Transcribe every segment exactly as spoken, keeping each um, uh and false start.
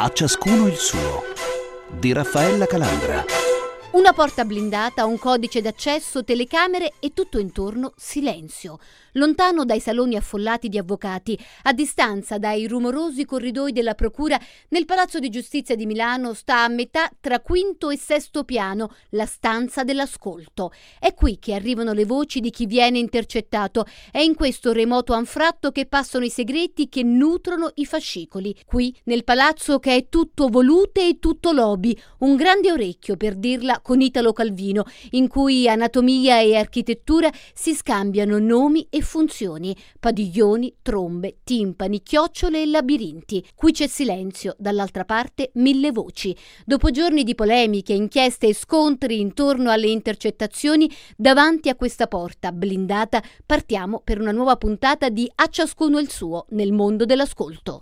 A ciascuno il suo, di Raffaella Calandra. Una porta blindata, un codice d'accesso, telecamere e tutto intorno silenzio. Lontano dai saloni affollati di avvocati, a distanza dai rumorosi corridoi della procura, nel Palazzo di Giustizia di Milano sta a metà tra quinto e sesto piano la stanza dell'ascolto. È qui che arrivano le voci di chi viene intercettato. È in questo remoto anfratto che passano i segreti che nutrono i fascicoli. Qui, nel palazzo che è tutto volute e tutto lobby, un grande orecchio, per dirla con Italo Calvino, in cui anatomia e architettura si scambiano nomi e funzioni, padiglioni, trombe, timpani, chiocciole e labirinti. Qui c'è silenzio, dall'altra parte mille voci. Dopo giorni di polemiche, inchieste e scontri intorno alle intercettazioni, davanti a questa porta blindata partiamo per una nuova puntata di A ciascuno il suo nel mondo dell'ascolto.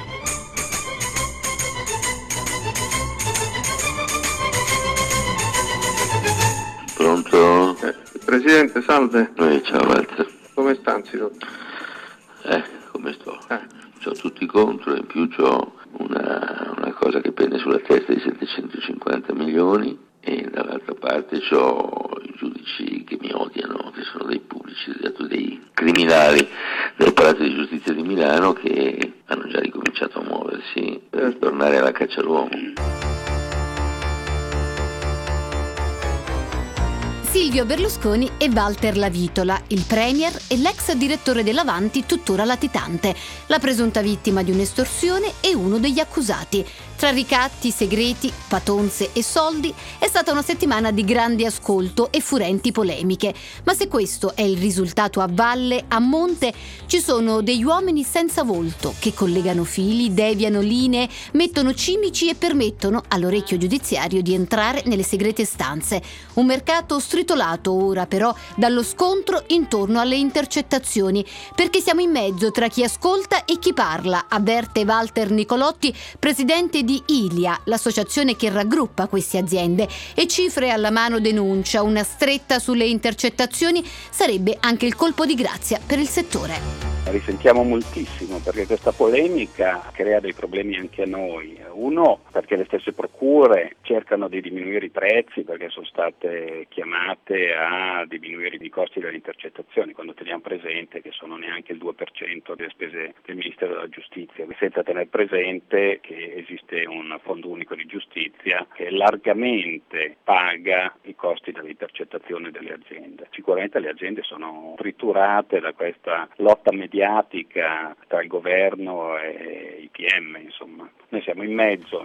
Pronto? Eh, Presidente, salve. Eh, ciao Walter. Come sta anzitutto? Eh, come sto? Eh. C'ho tutti contro, in più c'ho una, una cosa che pende sulla testa di settecentocinquanta milioni e dall'altra parte c'ho i giudici che mi odiano, che sono dei pubblici, dei criminali del Palazzo di Giustizia di Milano che hanno già ricominciato a muoversi per tornare alla caccia all'uomo. Silvio Berlusconi e Walter Lavitola, il premier e l'ex direttore dell'Avanti tuttora latitante, la presunta vittima di un'estorsione e uno degli accusati. Tra ricatti, segreti, patonze e soldi è stata una settimana di grande ascolto e furenti polemiche. Ma se questo è il risultato a valle, a monte, ci sono degli uomini senza volto che collegano fili, deviano linee, mettono cimici e permettono all'orecchio giudiziario di entrare nelle segrete stanze. Un mercato stritolato ora però dallo scontro intorno alle intercettazioni, perché siamo in mezzo tra chi ascolta e chi parla, avverte Walter Nicolotti, presidente di di Ilia, l'associazione che raggruppa queste aziende, e cifre alla mano denuncia una stretta sulle intercettazioni sarebbe anche il colpo di grazia per il settore. Risentiamo moltissimo perché questa polemica crea dei problemi anche a noi. Uno, perché le stesse procure cercano di diminuire i prezzi perché sono state chiamate a diminuire i costi delle intercettazioni, quando teniamo presente che sono neanche il due per cento delle spese del Ministero della Giustizia, senza tener presente che esiste un fondo unico di giustizia che largamente paga i costi dell'intercettazione delle aziende. Sicuramente le aziende sono triturate da questa lotta mediatica tra il governo e i P M, insomma. Noi siamo in mezzo.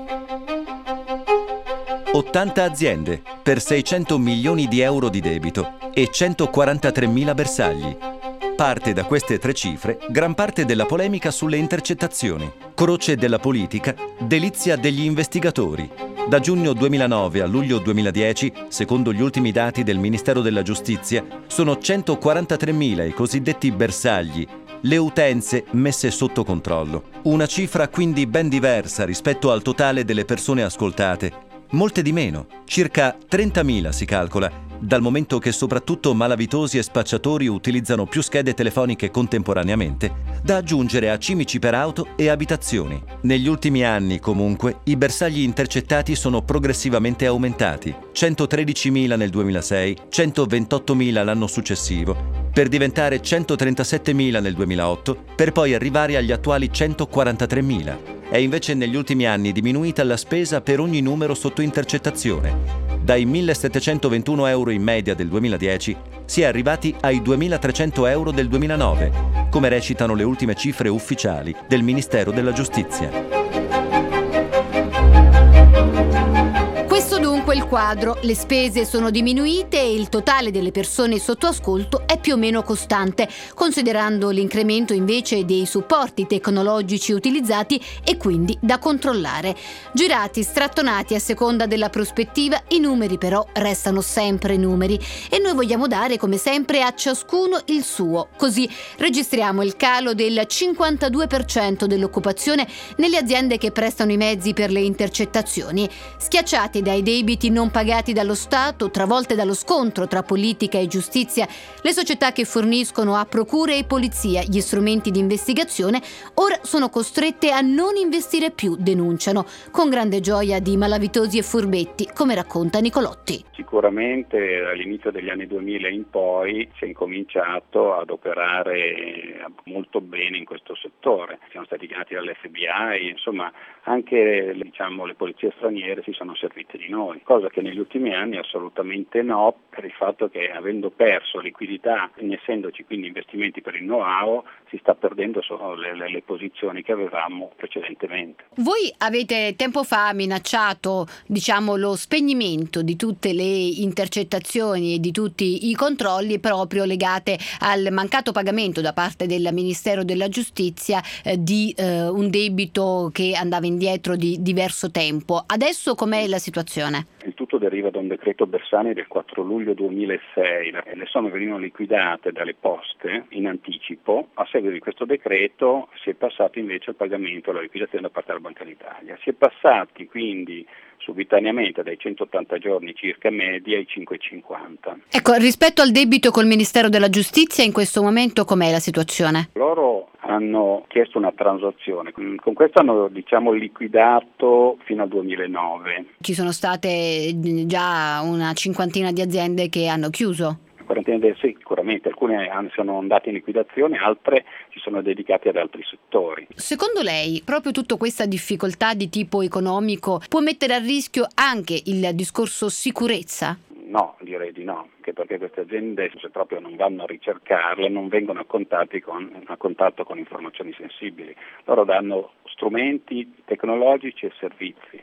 ottanta aziende per seicento milioni di euro di debito e centoquarantatremila bersagli. Parte da queste tre cifre gran parte della polemica sulle intercettazioni. Croce della politica, delizia degli investigatori. Da giugno duemilanove a luglio duemiladieci, secondo gli ultimi dati del Ministero della Giustizia, sono centoquarantatremila i cosiddetti bersagli, le utenze messe sotto controllo. Una cifra quindi ben diversa rispetto al totale delle persone ascoltate. Molte di meno, circa trentamila si calcola, dal momento che soprattutto malavitosi e spacciatori utilizzano più schede telefoniche contemporaneamente, da aggiungere a cimici per auto e abitazioni. Negli ultimi anni, comunque, i bersagli intercettati sono progressivamente aumentati, centotredicimila nel duemilasei, centoventottomila l'anno successivo, per diventare centotrentasettemila nel duemilaotto, per poi arrivare agli attuali centoquarantatremila. È invece negli ultimi anni diminuita la spesa per ogni numero sotto intercettazione. Dai millesettecentoventuno euro in media del duemiladieci si è arrivati ai duemilatrecento euro del duemilanove, come recitano le ultime cifre ufficiali del Ministero della Giustizia. Questo dunque è il quadro, le spese sono diminuite e il totale delle persone sotto ascolto è più o meno costante, considerando l'incremento invece dei supporti tecnologici utilizzati e quindi da controllare. Girati, strattonati a seconda della prospettiva, i numeri però restano sempre numeri e noi vogliamo dare come sempre a ciascuno il suo. Così registriamo il calo del cinquantadue per cento dell'occupazione nelle aziende che prestano i mezzi per le intercettazioni. Schiacciati dai debiti non non pagati dallo Stato, travolte dallo scontro tra politica e giustizia, le società che forniscono a procure e polizia gli strumenti di investigazione ora sono costrette a non investire più, denunciano, con grande gioia di malavitosi e furbetti, come racconta Nicolotti. Sicuramente all'inizio degli anni duemila in poi si è incominciato ad operare molto bene in questo settore. Siamo stati chiamati dall'F B I, insomma anche diciamo, le polizie straniere si sono servite di noi, cosa che negli ultimi anni assolutamente no, per il fatto che avendo perso liquidità, non essendoci quindi investimenti per il know-how, si sta perdendo solo le, le, le posizioni che avevamo precedentemente. Voi avete tempo fa minacciato diciamo, lo spegnimento di tutte le intercettazioni e di tutti i controlli proprio legate al mancato pagamento da parte del Ministero della Giustizia eh, di eh, un debito che andava indietro di diverso tempo. Adesso com'è la situazione? Il tutto deriva da un decreto Bersani del quattro luglio duemilasei. Le somme venivano liquidate dalle poste in anticipo. A seguito di questo decreto si è passato invece al pagamento, alla liquidazione da parte della Banca d'Italia. Si è passati quindi subitaneamente dai centottanta giorni circa media ai cinquecentocinquanta. Ecco, rispetto al debito col Ministero della Giustizia in questo momento com'è la situazione? Loro hanno chiesto una transazione, con questo hanno diciamo liquidato fino al duemilanove. Ci sono state già una cinquantina di aziende che hanno chiuso? Sì, sicuramente, alcune sono andate in liquidazione, altre si sono dedicate ad altri settori. Secondo lei, proprio tutta questa difficoltà di tipo economico può mettere a rischio anche il discorso sicurezza? No, direi di no, anche perché queste aziende se proprio non vanno a ricercarle, non vengono a, contatti con, a contatto con informazioni sensibili. Loro danno strumenti tecnologici e servizi.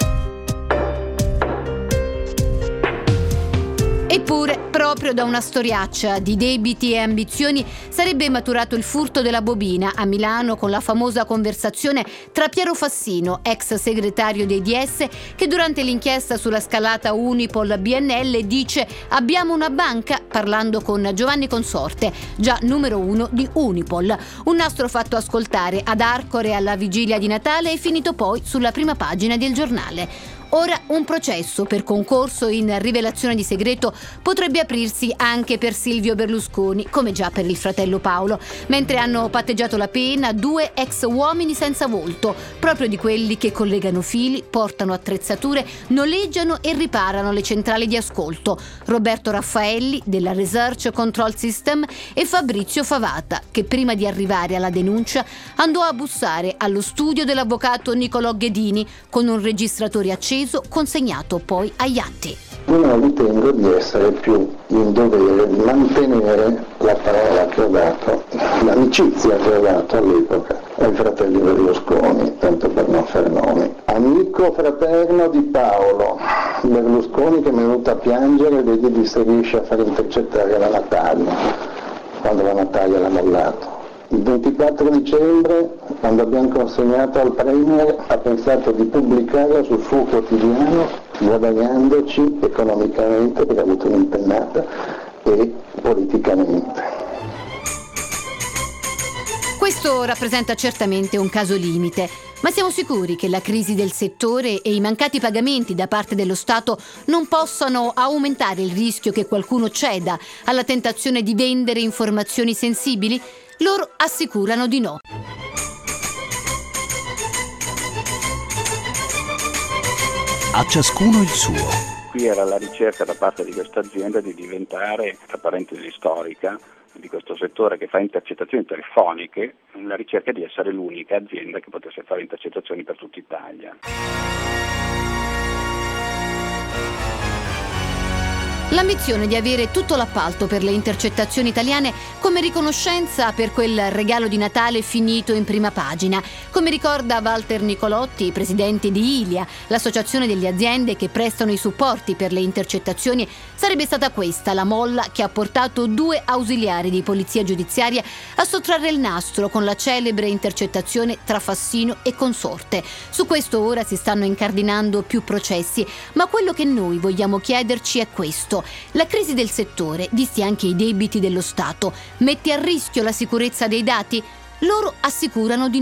Eppure, proprio da una storiaccia di debiti e ambizioni sarebbe maturato il furto della bobina a Milano con la famosa conversazione tra Piero Fassino, ex segretario dei D S, che durante l'inchiesta sulla scalata Unipol B N L dice «Abbiamo una banca», parlando con Giovanni Consorte, già numero uno di Unipol. Un nastro fatto ascoltare ad Arcore alla vigilia di Natale e finito poi sulla prima pagina del giornale. Ora un processo per concorso in rivelazione di segreto potrebbe aprirsi anche per Silvio Berlusconi, come già per il fratello Paolo, mentre hanno patteggiato la pena due ex uomini senza volto, proprio di quelli che collegano fili, portano attrezzature, noleggiano e riparano le centrali di ascolto: Roberto Raffaelli della Research Control System e Fabrizio Favata, che prima di arrivare alla denuncia andò a bussare allo studio dell'avvocato Nicolò Ghedini con un registratore acceso consegnato poi agli atti. Io non ritengo di essere più in dovere di mantenere la parola che ho dato, l'amicizia che ho dato all'epoca ai fratelli Berlusconi, tanto per non fare nomi. Amico fraterno di Paolo Berlusconi, che mi è venuto a piangere, vedi se riesce a far intercettare la Natalia, quando la Natalia l'ha mollato. Il ventiquattro dicembre, quando abbiamo consegnato al Premier, ha pensato di pubblicarla sul suo quotidiano, guadagnandoci economicamente, perché ha avuto un'impennata, e politicamente. Questo rappresenta certamente un caso limite, ma siamo sicuri che la crisi del settore e i mancati pagamenti da parte dello Stato non possano aumentare il rischio che qualcuno ceda alla tentazione di vendere informazioni sensibili? Loro assicurano di no. A ciascuno il suo. Qui era la ricerca da parte di questa azienda di diventare, tra parentesi storica, di questo settore che fa intercettazioni telefoniche, la ricerca di essere l'unica azienda che potesse fare intercettazioni per tutta Italia. L'ambizione di avere tutto l'appalto per le intercettazioni italiane come riconoscenza per quel regalo di Natale finito in prima pagina. Come ricorda Walter Nicolotti, presidente di Ilia, l'associazione delle aziende che prestano i supporti per le intercettazioni, sarebbe stata questa la molla che ha portato due ausiliari di polizia giudiziaria a sottrarre il nastro con la celebre intercettazione tra Fassino e Consorte. Su questo ora si stanno incardinando più processi, ma quello che noi vogliamo chiederci è questo. La crisi del settore, visti anche i debiti dello Stato, mette a rischio la sicurezza dei dati? Loro assicurano di no.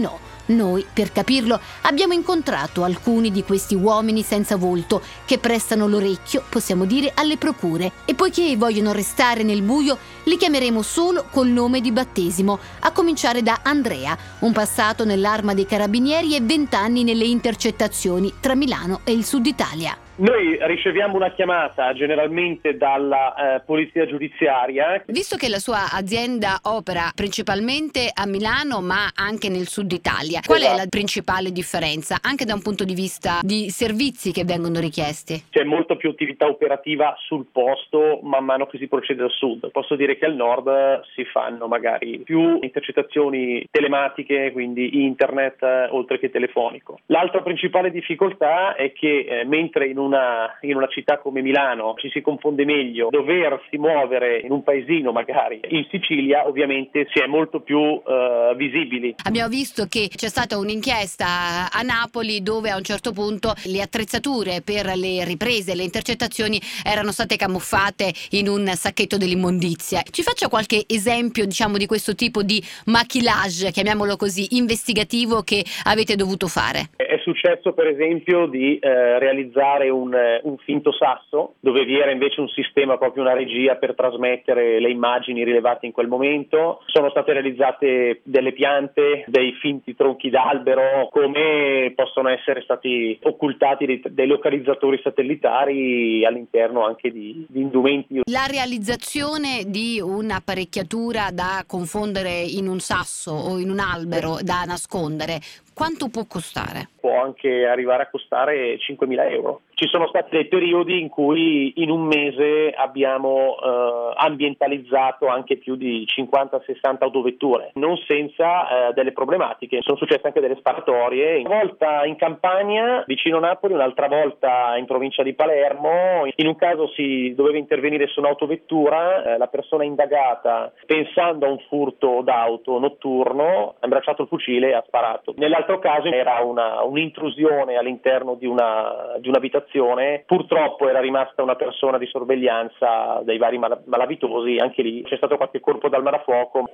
Noi, per capirlo, abbiamo incontrato alcuni di questi uomini senza volto che prestano l'orecchio, possiamo dire, alle procure, e poiché vogliono restare nel buio, li chiameremo solo col nome di battesimo, a cominciare da Andrea, un passato nell'Arma dei Carabinieri e vent'anni nelle intercettazioni tra Milano e il Sud Italia. Noi riceviamo una chiamata generalmente dalla eh, polizia giudiziaria. Visto che la sua azienda opera principalmente a Milano ma anche nel Sud Italia, qual esatto. è la principale differenza, anche da un punto di vista di servizi che vengono richiesti? C'è molto più attività operativa sul posto man mano che si procede al sud. Posso dire che al nord si fanno magari più intercettazioni telematiche, quindi internet eh, oltre che telefonico. L'altra principale difficoltà è che eh, mentre in un Una, in una città come Milano ci si confonde meglio doversi muovere in un paesino magari in Sicilia, ovviamente si è molto più uh, visibili. Abbiamo visto che c'è stata un'inchiesta a Napoli dove a un certo punto le attrezzature per le riprese, le intercettazioni erano state camuffate in un sacchetto dell'immondizia. Ci faccia qualche esempio, diciamo, di questo tipo di maquillage, chiamiamolo così, investigativo che avete dovuto fare? È successo per esempio di eh, realizzare un, un finto sasso dove vi era invece un sistema, proprio una regia per trasmettere le immagini rilevate in quel momento. Sono state realizzate delle piante, dei finti tronchi d'albero, come possono essere stati occultati dei, dei localizzatori satellitari all'interno anche di, di indumenti. La realizzazione di un'apparecchiatura da confondere in un sasso o in un albero da nascondere, quanto può costare? Può anche arrivare a costare cinquemila euro. Ci sono stati dei periodi in cui in un mese abbiamo eh, ambientalizzato anche più di cinquanta sessanta autovetture, non senza eh, delle problematiche. Sono successe anche delle sparatorie, una volta in Campania, vicino Napoli, un'altra volta in provincia di Palermo. In un caso si doveva intervenire su un'autovettura, eh, la persona indagata, pensando a un furto d'auto notturno, ha imbracciato il fucile e ha sparato. Nell'altro caso era una, un'intrusione all'interno di, una, di un'abitazione. Purtroppo era rimasta una persona di sorveglianza dei vari mal- malavitosi, anche lì c'è stato qualche colpo dal marafuoco.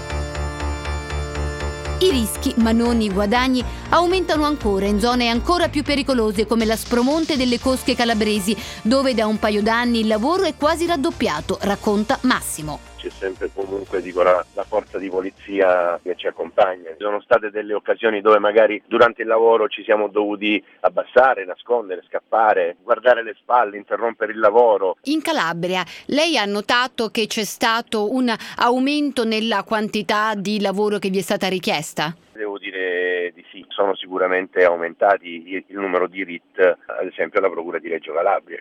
I rischi, ma non i guadagni, aumentano ancora in zone ancora più pericolose come la Spromonte delle Cosche Calabresi, dove da un paio d'anni il lavoro è quasi raddoppiato, racconta Massimo. C'è sempre comunque dico, la, la forza di polizia che ci accompagna. Ci sono state delle occasioni dove magari durante il lavoro ci siamo dovuti abbassare, nascondere, scappare, guardare le spalle, interrompere il lavoro. In Calabria lei ha notato che c'è stato un aumento nella quantità di lavoro che vi è stata richiesta? Devo dire di sì, sono sicuramente aumentati il, il numero di R I T, ad esempio alla Procura di Reggio Calabria.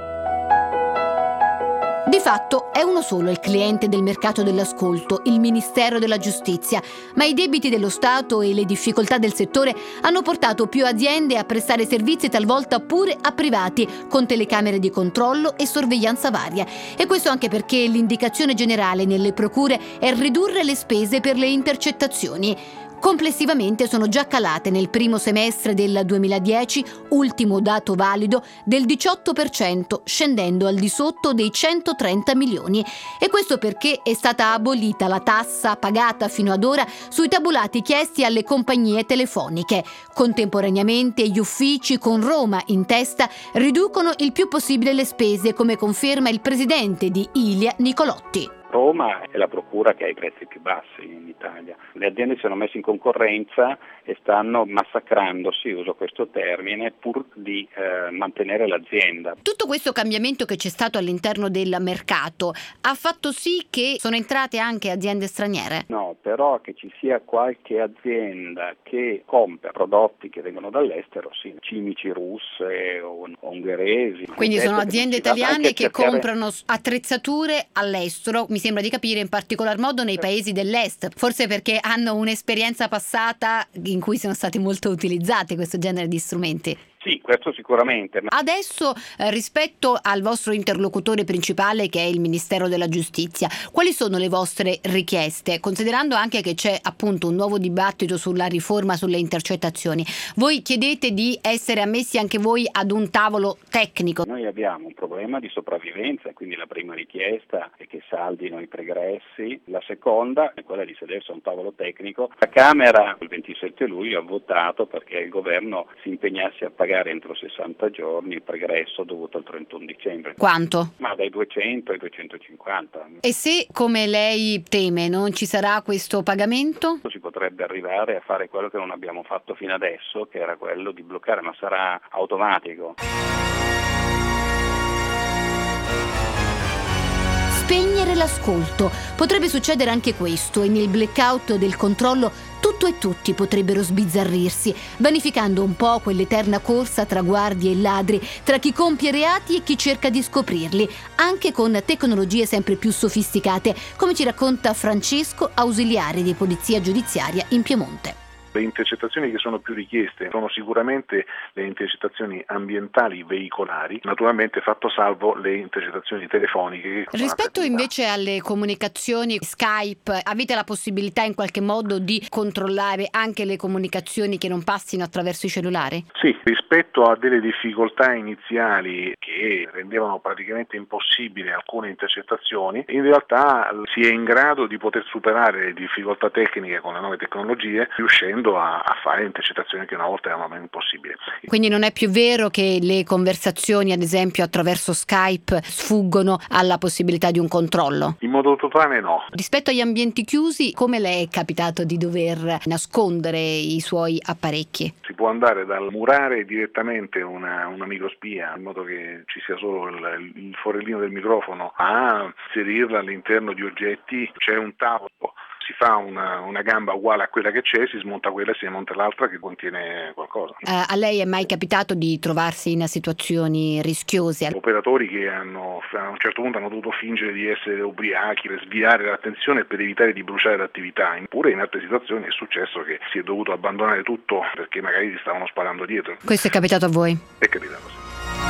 Di fatto è uno solo il cliente del mercato dell'ascolto, il Ministero della Giustizia, ma i debiti dello Stato e le difficoltà del settore hanno portato più aziende a prestare servizi talvolta pure a privati, con telecamere di controllo e sorveglianza varia. E questo anche perché l'indicazione generale nelle procure è ridurre le spese per le intercettazioni. Complessivamente sono già calate nel primo semestre del duemiladieci, ultimo dato valido, del diciotto per cento, scendendo al di sotto dei centotrenta milioni. E questo perché è stata abolita la tassa pagata fino ad ora sui tabulati chiesti alle compagnie telefoniche. Contemporaneamente gli uffici, con Roma in testa, riducono il più possibile le spese, come conferma il presidente di Ilia Nicolotti. Roma è la procura che ha i prezzi più bassi in Italia. Le aziende si sono messe in concorrenza e stanno massacrandosi, uso questo termine, pur di eh, mantenere l'azienda. Tutto questo cambiamento che c'è stato all'interno del mercato ha fatto sì che sono entrate anche aziende straniere? No, però che ci sia qualche azienda che compra prodotti che vengono dall'estero, sì, cimici russe o ungheresi. Quindi sono aziende italiane che cercare... comprano attrezzature all'estero, mi sembra di capire, in particolar modo nei paesi dell'est, forse perché hanno un'esperienza passata in cui sono stati molto utilizzati questo genere di strumenti. Sì, questo sicuramente. Adesso eh, rispetto al vostro interlocutore principale che è il Ministero della Giustizia, quali sono le vostre richieste? Considerando anche che c'è appunto un nuovo dibattito sulla riforma sulle intercettazioni, voi chiedete di essere ammessi anche voi ad un tavolo tecnico? Noi abbiamo un problema di sopravvivenza, quindi la prima richiesta è che saldino i pregressi, la seconda è quella di sedersi a un tavolo tecnico. La Camera il ventisette luglio ha votato perché il governo si impegnasse a pagare entro sessanta giorni il pregresso dovuto al trentuno dicembre. Quanto? Ma dai duecento ai duecentocinquanta. E se, come lei teme, non ci sarà questo pagamento? Si potrebbe arrivare a fare quello che non abbiamo fatto fino adesso, che era quello di bloccare, ma sarà automatico. Spegnere l'ascolto. Potrebbe succedere anche questo e nel blackout del controllo tutto e tutti potrebbero sbizzarrirsi, vanificando un po' quell'eterna corsa tra guardie e ladri, tra chi compie reati e chi cerca di scoprirli, anche con tecnologie sempre più sofisticate, come ci racconta Francesco, ausiliare di polizia giudiziaria in Piemonte. Le intercettazioni che sono più richieste sono sicuramente le intercettazioni ambientali veicolari, naturalmente fatto salvo le intercettazioni telefoniche. Rispetto invece alle comunicazioni Skype, avete la possibilità in qualche modo di controllare anche le comunicazioni che non passino attraverso i cellulari? Sì, rispetto a delle difficoltà iniziali che rendevano praticamente impossibile alcune intercettazioni, in realtà si è in grado di poter superare le difficoltà tecniche con le nuove tecnologie, riuscendo A, a fare intercettazioni che una volta erano impossibili. Quindi non è più vero che le conversazioni, ad esempio attraverso Skype, sfuggono alla possibilità di un controllo? In modo totale no. Rispetto agli ambienti chiusi, come le è capitato di dover nascondere i suoi apparecchi? Si può andare dal murare direttamente una, una microspia in modo che ci sia solo il, il forellino del microfono, a inserirla all'interno di oggetti. C'è un tavolo, si fa una, una gamba uguale a quella che c'è, si smonta quella e si monta l'altra che contiene qualcosa. Uh, a lei è mai capitato di trovarsi in situazioni rischiose? Operatori che hanno, a un certo punto hanno dovuto fingere di essere ubriachi per sviare l'attenzione e per evitare di bruciare l'attività. Eppure in altre situazioni è successo che si è dovuto abbandonare tutto perché magari ti stavano sparando dietro. Questo è capitato a voi? È capitato, sì.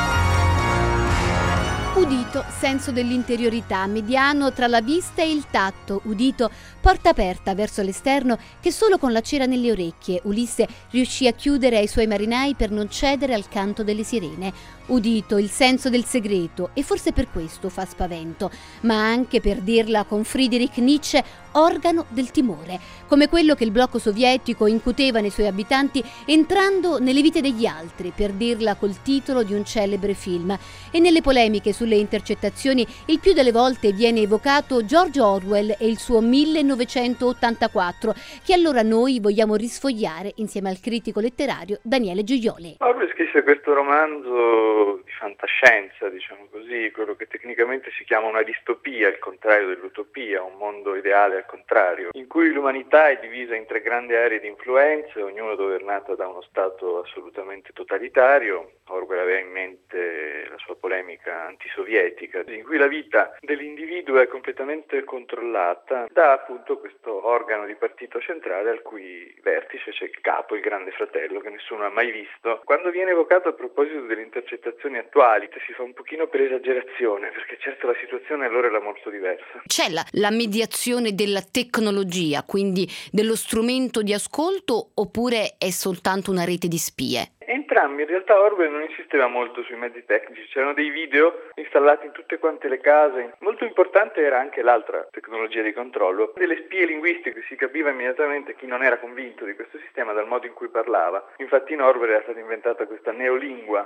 Udito, senso dell'interiorità, mediano tra la vista e il tatto. Udito, porta aperta verso l'esterno che solo con la cera nelle orecchie Ulisse riuscì a chiudere ai suoi marinai per non cedere al canto delle sirene. Udito, il senso del segreto, e forse per questo fa spavento, ma anche, per dirla con Friedrich Nietzsche, organo del timore, come quello che il blocco sovietico incuteva nei suoi abitanti entrando nelle vite degli altri, per dirla col titolo di un celebre film. E nelle polemiche sulle intercettazioni il più delle volte viene evocato George Orwell e il suo millenovecentottantaquattro, che allora noi vogliamo risfogliare insieme al critico letterario Daniele Gioioli. Orwell scrisse questo romanzo di fantascienza, diciamo così, quello che tecnicamente si chiama una distopia, il contrario dell'utopia, un mondo ideale al contrario, in cui l'umanità è divisa in tre grandi aree di influenze, ognuno governata da uno stato assolutamente totalitario. Orwell aveva in mente la sua polemica antisovietica, in cui la vita dell'individuo è completamente controllata da appunto questo organo di partito centrale al cui vertice c'è il capo, il grande fratello, che nessuno ha mai visto. Quando viene evocato a proposito delle intercettazioni attuali si fa un pochino per esagerazione, perché certo la situazione allora era molto diversa. C'è la, la mediazione della tecnologia, quindi dello strumento di ascolto, oppure è soltanto una rete di spie? Entrambi, in realtà Orwell non insisteva molto sui mezzi tecnici, c'erano dei video installati in tutte quante le case. Molto importante era anche l'altra tecnologia di controllo, delle spie linguistiche. Si capiva immediatamente chi non era convinto di questo sistema dal modo in cui parlava. Infatti in Orwell era stata inventata questa neolingua.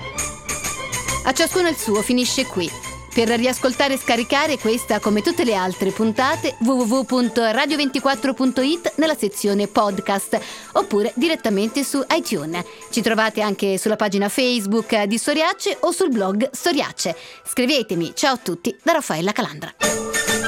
A ciascuno il suo, finisce qui. Per riascoltare e scaricare questa come tutte le altre puntate w w w punto radio ventiquattro punto i t nella sezione podcast oppure direttamente su iTunes. Ci trovate anche sulla pagina Facebook di Storiacce o sul blog Storiacce. Scrivetemi. Ciao a tutti da Raffaella Calandra.